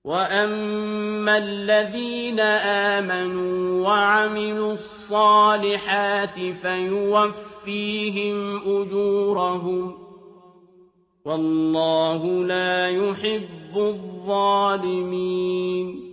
وَأَمَّا الَّذِينَ آمَنُوا وَعَمِلُوا الصَّالِحَاتِ فَيُوَفِّيهِمْ أُجُورَهُمْ ۗ وَاللَّهُ لَا يُحِبُّ الظَّالِمِينَ